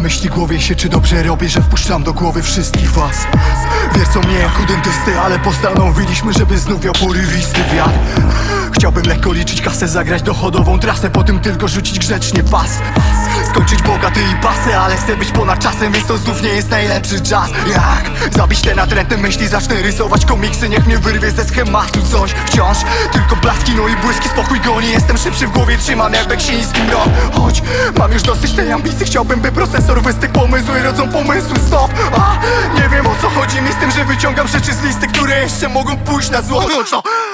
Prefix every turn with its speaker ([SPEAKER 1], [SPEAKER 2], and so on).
[SPEAKER 1] myśli głowie się, czy dobrze robię, że wpuszczam do głowy wszystkich was. Wiercą mnie jak u dentysty, ale postanowiliśmy, żeby znów miał porywisty wiatr. Chciałbym lekko liczyć kasę, zagrać dochodową trasę, potem tylko rzucić grzecznie pas. Skończyć bogaty i pasy, ale chcę być ponad czasem, więc to znów nie jest najlepszy czas. Jak zabić te natrętne myśli, zacznę rysować komiksy, niech mnie wyrwie ze schematu coś. Wciąż tylko blaski, no i błyski, spokój goni. Jestem szybszy w głowie, trzymam jak Beksiński, no. Choć mam już dosyć tej ambicji, chciałbym, by procesor wystygł, pomysły rodzą pomysły, stop. Nie wiem, o co chodzi mi z tym, że wyciągam rzeczy z listy, które jeszcze mogą pójść na złotą.